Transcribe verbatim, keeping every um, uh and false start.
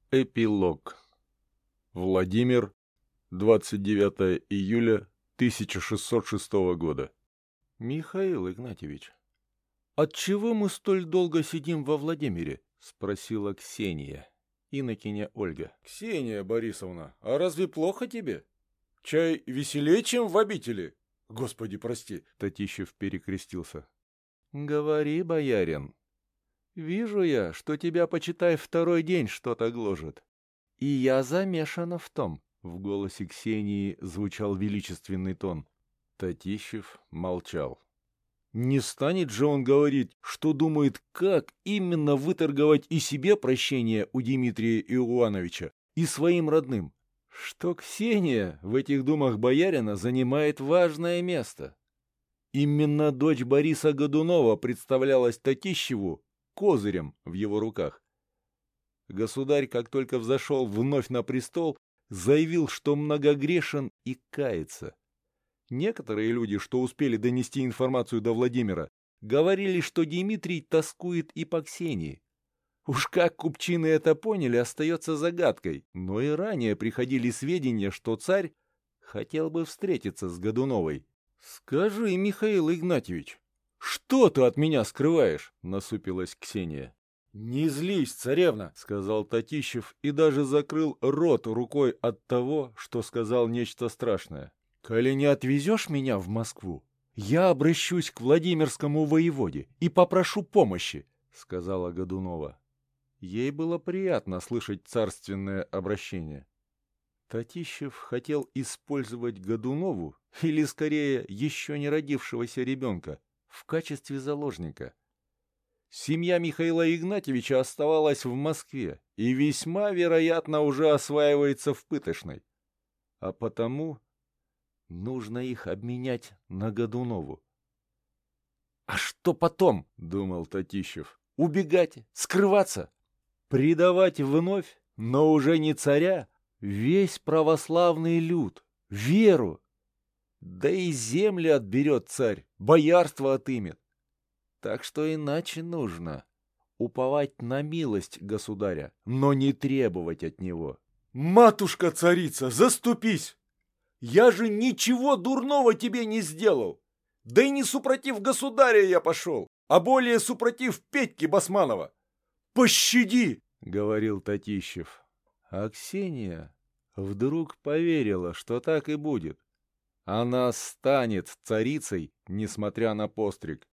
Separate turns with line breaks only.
Эпилог. Владимир, двадцать девятое июля тысяча шестьсот шестого года.
Михаил Игнатьевич, отчего мы столь долго сидим во Владимире? Спросила Ксения, инокиня Ольга.
Ксения Борисовна, а разве плохо тебе? Чай веселее, чем в обители? Господи, прости.
Татищев перекрестился. Говори, боярин. Вижу я, что тебя, почитай, второй день что-то гложет. И я замешана в том. В голосе Ксении звучал величественный тон.
Татищев молчал. Не станет же он говорить, что думает, как именно выторговать и себе прощение у Дмитрия Иоановича, и своим родным, что Ксения в этих думах боярина занимает важное место. Именно дочь Бориса Годунова представлялась Татищеву козырем в его руках. Государь, как только взошел вновь на престол, заявил, что многогрешен и кается. Некоторые люди, что успели донести информацию до Владимира, говорили, что Дмитрий тоскует и по Ксении. Уж как купчины это поняли, остается загадкой, но и ранее приходили сведения, что царь хотел бы встретиться с Годуновой. «Скажи, Михаил Игнатьевич, что ты от меня скрываешь?» — насупилась Ксения.
«Не злись, царевна», —
сказал Татищев и даже закрыл рот рукой от того, что сказал нечто страшное. «Коли не отвезешь меня в Москву, я обращусь к Владимирскому воеводе и попрошу помощи», — сказала Годунова. Ей было приятно слышать царственное обращение. Татищев хотел использовать Годунову, или скорее еще не родившегося ребенка, в качестве заложника. Семья Михаила Игнатьевича оставалась в Москве и весьма вероятно уже осваивается в Пытошной. А потому нужно их обменять на Годунову. «А что потом?» — думал Татищев. «Убегать? Скрываться? Предавать вновь, но уже не царя, весь православный люд, веру? Да и земли отберет царь, боярство отымет. Так что иначе нужно уповать на милость государя, но не требовать от него».
«Матушка-царица, заступись! Я же ничего дурного тебе не сделал! Да и не супротив государя я пошел, а более супротив Петьки Басманова! Пощади!»
— говорил Татищев. А Ксения вдруг поверила, что так и будет. Она станет царицей, несмотря на постриг.